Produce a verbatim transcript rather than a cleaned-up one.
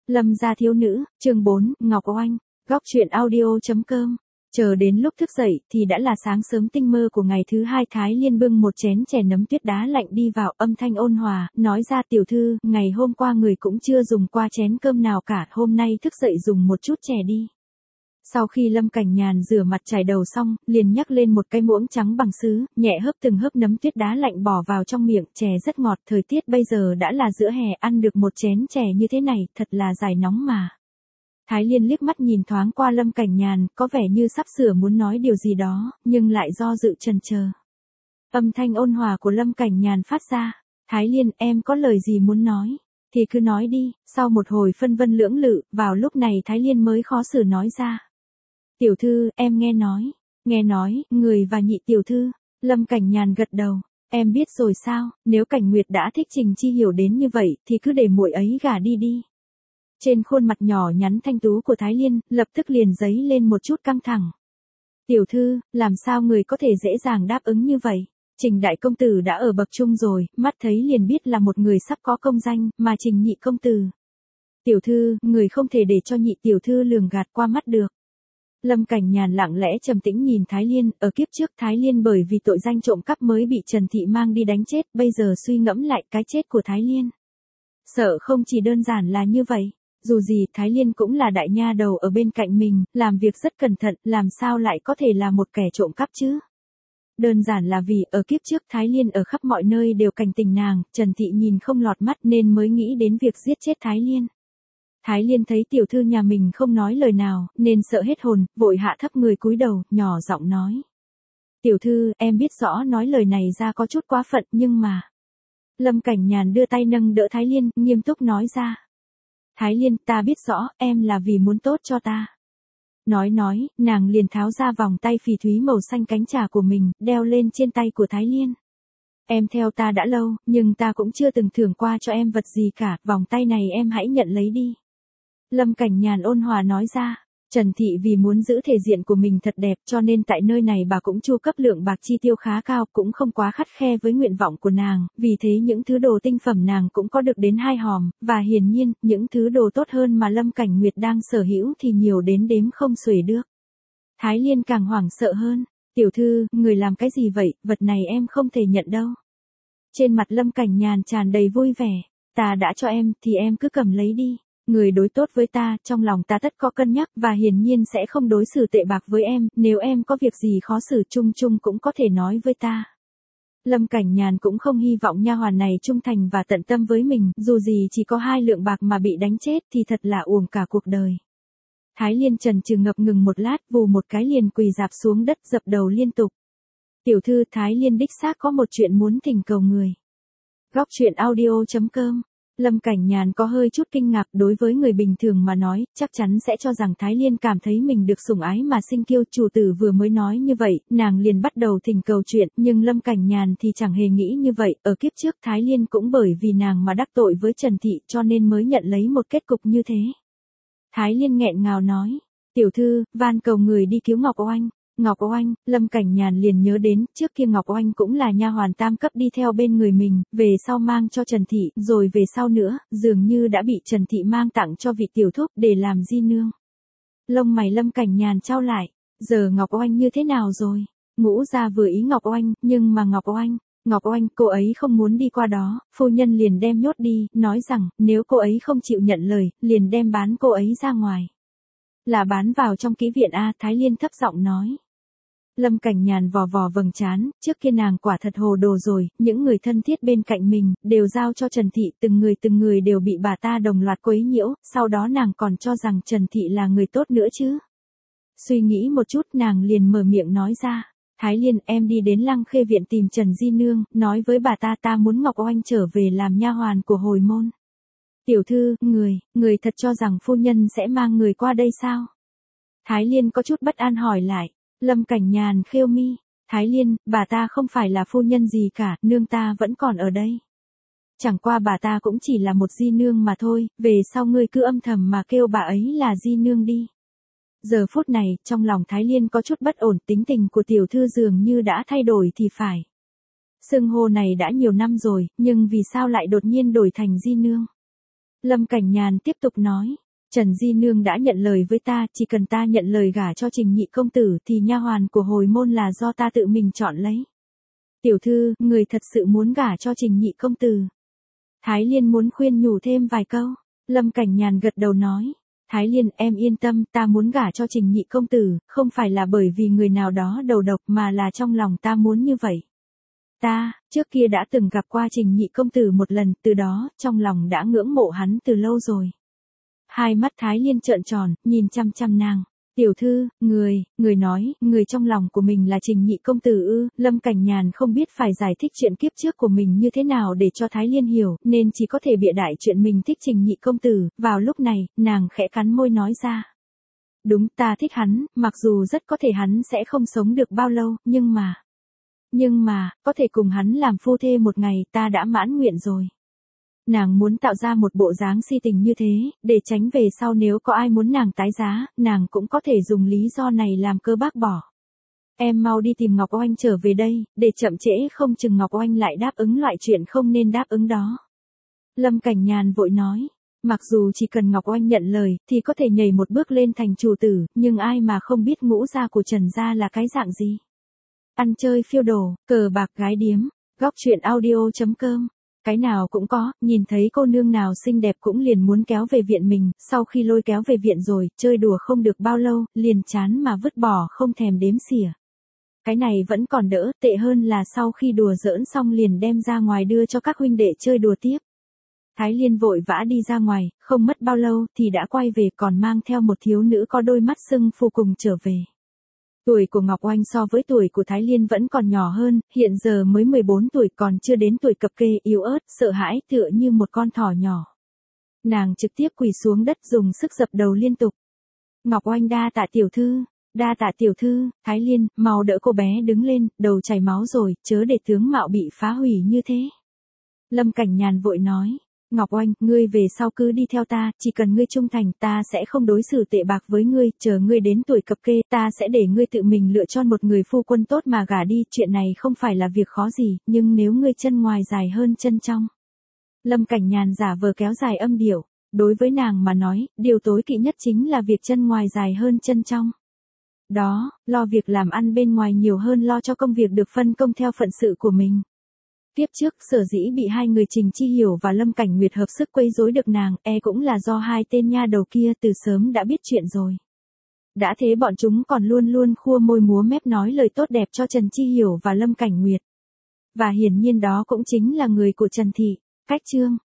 Lâm gia thiếu nữ, chương bốn, Ngọc Oanh, góc truyện audio chấm com. Chờ đến lúc thức dậy thì đã là sáng sớm tinh mơ của ngày thứ hai. Thái Liên bưng một chén chè nấm tuyết đá lạnh đi vào, âm thanh ôn hòa, nói ra: tiểu thư, ngày hôm qua người cũng chưa dùng qua chén cơm nào cả, hôm nay thức dậy dùng một chút chè đi. Sau khi Lâm Cảnh Nhàn rửa mặt chải đầu xong, liền nhắc lên một cái muỗng trắng bằng sứ, nhẹ hớp từng hớp nấm tuyết đá lạnh bỏ vào trong miệng. Chè rất ngọt, thời tiết bây giờ đã là giữa hè, ăn được một chén chè như thế này, thật là giải nóng mà. Thái Liên liếc mắt nhìn thoáng qua Lâm Cảnh Nhàn, có vẻ như sắp sửa muốn nói điều gì đó, nhưng lại do dự chần chờ. Âm thanh ôn hòa của Lâm Cảnh Nhàn phát ra: Thái Liên, em có lời gì muốn nói, thì cứ nói đi. Sau một hồi phân vân lưỡng lự, vào lúc này Thái Liên mới khó xử nói ra: tiểu thư, em nghe nói, nghe nói, người và nhị tiểu thư. Lâm Cảnh Nhàn gật đầu: em biết rồi sao, nếu Cảnh Nguyệt đã thích Trình Chi Hiểu đến như vậy, thì cứ để muội ấy gả đi đi. Trên khuôn mặt nhỏ nhắn thanh tú của Thái Liên, lập tức liền dấy lên một chút căng thẳng. Tiểu thư, làm sao người có thể dễ dàng đáp ứng như vậy? Trình đại công tử đã ở bậc trung rồi, mắt thấy liền biết là một người sắp có công danh, mà Trình nhị công tử. Tiểu thư, người không thể để cho nhị tiểu thư lường gạt qua mắt được. Lâm Cảnh Nhàn lặng lẽ trầm tĩnh nhìn Thái Liên, ở kiếp trước Thái Liên bởi vì tội danh trộm cắp mới bị Trần Thị mang đi đánh chết, bây giờ suy ngẫm lại cái chết của Thái Liên. Sợ không chỉ đơn giản là như vậy, dù gì Thái Liên cũng là đại nha đầu ở bên cạnh mình, làm việc rất cẩn thận, làm sao lại có thể là một kẻ trộm cắp chứ? Đơn giản là vì ở kiếp trước Thái Liên ở khắp mọi nơi đều cảnh tình nàng, Trần Thị nhìn không lọt mắt nên mới nghĩ đến việc giết chết Thái Liên. Thái Liên thấy tiểu thư nhà mình không nói lời nào, nên sợ hết hồn, vội hạ thấp người cúi đầu, nhỏ giọng nói: tiểu thư, em biết rõ nói lời này ra có chút quá phận, nhưng mà... Lâm Cảnh Nhàn đưa tay nâng đỡ Thái Liên, nghiêm túc nói ra: Thái Liên, ta biết rõ, em là vì muốn tốt cho ta. Nói nói, nàng liền tháo ra vòng tay phỉ thúy màu xanh cánh trà của mình, đeo lên trên tay của Thái Liên. Em theo ta đã lâu, nhưng ta cũng chưa từng thưởng qua cho em vật gì cả, vòng tay này em hãy nhận lấy đi. Lâm Cảnh Nhàn ôn hòa nói ra. Trần Thị vì muốn giữ thể diện của mình thật đẹp cho nên tại nơi này bà cũng chu cấp lượng bạc chi tiêu khá cao, cũng không quá khắt khe với nguyện vọng của nàng, vì thế những thứ đồ tinh phẩm nàng cũng có được đến hai hòm, và hiển nhiên, những thứ đồ tốt hơn mà Lâm Cảnh Nguyệt đang sở hữu thì nhiều đến đếm không xuể được. Thái Liên càng hoảng sợ hơn: tiểu thư, người làm cái gì vậy, vật này em không thể nhận đâu. Trên mặt Lâm Cảnh Nhàn tràn đầy vui vẻ: ta đã cho em, thì em cứ cầm lấy đi. Người đối tốt với ta, trong lòng ta tất có cân nhắc, và hiển nhiên sẽ không đối xử tệ bạc với em, nếu em có việc gì khó xử chung chung cũng có thể nói với ta. Lâm Cảnh Nhàn cũng không hy vọng nha hoàn này trung thành và tận tâm với mình, dù gì chỉ có hai lượng bạc mà bị đánh chết thì thật là uổng cả cuộc đời. Thái Liên chần chừ ngập ngừng một lát, vù một cái liền quỳ rạp xuống đất dập đầu liên tục. Tiểu thư, Thái Liên đích xác có một chuyện muốn thỉnh cầu người. Góc truyện audio chấm com. Lâm Cảnh Nhàn có hơi chút kinh ngạc, đối với người bình thường mà nói, chắc chắn sẽ cho rằng Thái Liên cảm thấy mình được sủng ái mà sinh kiêu. Chủ tử vừa mới nói như vậy, nàng liền bắt đầu thỉnh cầu chuyện, nhưng Lâm Cảnh Nhàn thì chẳng hề nghĩ như vậy, ở kiếp trước Thái Liên cũng bởi vì nàng mà đắc tội với Trần Thị cho nên mới nhận lấy một kết cục như thế. Thái Liên nghẹn ngào nói: tiểu thư, van cầu người đi cứu Ngọc Oanh. Ngọc Oanh, Lâm Cảnh Nhàn liền nhớ đến, trước kia Ngọc Oanh cũng là nha hoàn tam cấp đi theo bên người mình, về sau mang cho Trần Thị, rồi về sau nữa, dường như đã bị Trần Thị mang tặng cho vị tiểu thúc để làm di nương. Lông mày Lâm Cảnh Nhàn chau lại, giờ Ngọc Oanh như thế nào rồi? Ngũ gia vừa ý Ngọc Oanh, nhưng mà Ngọc Oanh, Ngọc Oanh, cô ấy không muốn đi qua đó, phu nhân liền đem nhốt đi, nói rằng, nếu cô ấy không chịu nhận lời, liền đem bán cô ấy ra ngoài. Là bán vào trong kỹ viện a? Thái Liên thấp giọng nói. Lâm Cảnh Nhàn vò vò vầng trán, trước kia nàng quả thật hồ đồ rồi, những người thân thiết bên cạnh mình, đều giao cho Trần Thị, từng người từng người đều bị bà ta đồng loạt quấy nhiễu, sau đó nàng còn cho rằng Trần Thị là người tốt nữa chứ. Suy nghĩ một chút nàng liền mở miệng nói ra: Thái Liên, em đi đến Lăng Khê viện tìm Trần Di Nương, nói với bà ta ta muốn Ngọc Oanh trở về làm nha hoàn của hồi môn. Tiểu thư, người, người thật cho rằng phu nhân sẽ mang người qua đây sao? Thái Liên có chút bất an hỏi lại. Lâm Cảnh Nhàn khêu mi: Thái Liên, bà ta không phải là phu nhân gì cả, nương ta vẫn còn ở đây. Chẳng qua bà ta cũng chỉ là một di nương mà thôi, về sau ngươi cứ âm thầm mà kêu bà ấy là di nương đi. Giờ phút này, trong lòng Thái Liên có chút bất ổn, tính tình của tiểu thư dường như đã thay đổi thì phải. Xưng hô này đã nhiều năm rồi, nhưng vì sao lại đột nhiên đổi thành di nương? Lâm Cảnh Nhàn tiếp tục nói. Trần Di Nương đã nhận lời với ta, chỉ cần ta nhận lời gả cho Trình nhị công tử thì nha hoàn của hồi môn là do ta tự mình chọn lấy. Tiểu thư, người thật sự muốn gả cho Trình nhị công tử. Thái Liên muốn khuyên nhủ thêm vài câu. Lâm Cảnh Nhàn gật đầu nói. Thái Liên, em yên tâm, ta muốn gả cho Trình nhị công tử, không phải là bởi vì người nào đó đầu độc mà là trong lòng ta muốn như vậy. Ta, trước kia đã từng gặp qua Trình nhị công tử một lần, từ đó, trong lòng đã ngưỡng mộ hắn từ lâu rồi. Hai mắt Thái Liên trợn tròn, nhìn chăm chăm nàng. Tiểu thư, người, người nói, người trong lòng của mình là Trình nhị công tử ư? Lâm Cảnh Nhàn không biết phải giải thích chuyện kiếp trước của mình như thế nào để cho Thái Liên hiểu, nên chỉ có thể bịa đại chuyện mình thích Trình nhị công tử. Vào lúc này, nàng khẽ cắn môi nói ra. Đúng, ta thích hắn, mặc dù rất có thể hắn sẽ không sống được bao lâu, nhưng mà... Nhưng mà, có thể cùng hắn làm phu thê một ngày, ta đã mãn nguyện rồi. Nàng muốn tạo ra một bộ dáng si tình như thế, để tránh về sau nếu có ai muốn nàng tái giá, nàng cũng có thể dùng lý do này làm cơ bác bỏ. Em mau đi tìm Ngọc Oanh trở về đây, để chậm trễ không chừng Ngọc Oanh lại đáp ứng loại chuyện không nên đáp ứng đó. Lâm Cảnh Nhàn vội nói, mặc dù chỉ cần Ngọc Oanh nhận lời, thì có thể nhảy một bước lên thành chủ tử, nhưng ai mà không biết ngũ gia của Trần gia là cái dạng gì. Ăn chơi phiêu đồ, cờ bạc gái điếm, góc truyện audio chấm com. Cái nào cũng có, nhìn thấy cô nương nào xinh đẹp cũng liền muốn kéo về viện mình, sau khi lôi kéo về viện rồi, chơi đùa không được bao lâu, liền chán mà vứt bỏ không thèm đếm xỉa. Cái này vẫn còn đỡ, tệ hơn là sau khi đùa giỡn xong liền đem ra ngoài đưa cho các huynh đệ chơi đùa tiếp. Thái Liên vội vã đi ra ngoài, không mất bao lâu thì đã quay về còn mang theo một thiếu nữ có đôi mắt sưng phù cùng trở về. Tuổi của Ngọc Oanh so với tuổi của Thái Liên vẫn còn nhỏ hơn, hiện giờ mới mười bốn tuổi còn chưa đến tuổi cập kê, yếu ớt, sợ hãi tựa như một con thỏ nhỏ. Nàng trực tiếp quỳ xuống đất dùng sức dập đầu liên tục. Ngọc Oanh đa tạ tiểu thư, đa tạ tiểu thư, Thái Liên, mau đỡ cô bé đứng lên, đầu chảy máu rồi, chớ để tướng mạo bị phá hủy như thế. Lâm Cảnh Nhàn vội nói. Ngọc Oanh, ngươi về sau cứ đi theo ta, chỉ cần ngươi trung thành ta sẽ không đối xử tệ bạc với ngươi, chờ ngươi đến tuổi cập kê ta sẽ để ngươi tự mình lựa chọn một người phu quân tốt mà gả đi, chuyện này không phải là việc khó gì, nhưng nếu ngươi chân ngoài dài hơn chân trong. Lâm Cảnh Nhàn giả vờ kéo dài âm điệu, đối với nàng mà nói, điều tối kỵ nhất chính là việc chân ngoài dài hơn chân trong. Đó, lo việc làm ăn bên ngoài nhiều hơn lo cho công việc được phân công theo phận sự của mình. Tiếp trước, sở dĩ bị hai người Trình Chi Hiểu và Lâm Cảnh Nguyệt hợp sức quấy rối được nàng, e cũng là do hai tên nha đầu kia từ sớm đã biết chuyện rồi. Đã thế bọn chúng còn luôn luôn khua môi múa mép nói lời tốt đẹp cho Trần Chi Hiểu và Lâm Cảnh Nguyệt. Và hiển nhiên đó cũng chính là người của Trần Thị. Cách chương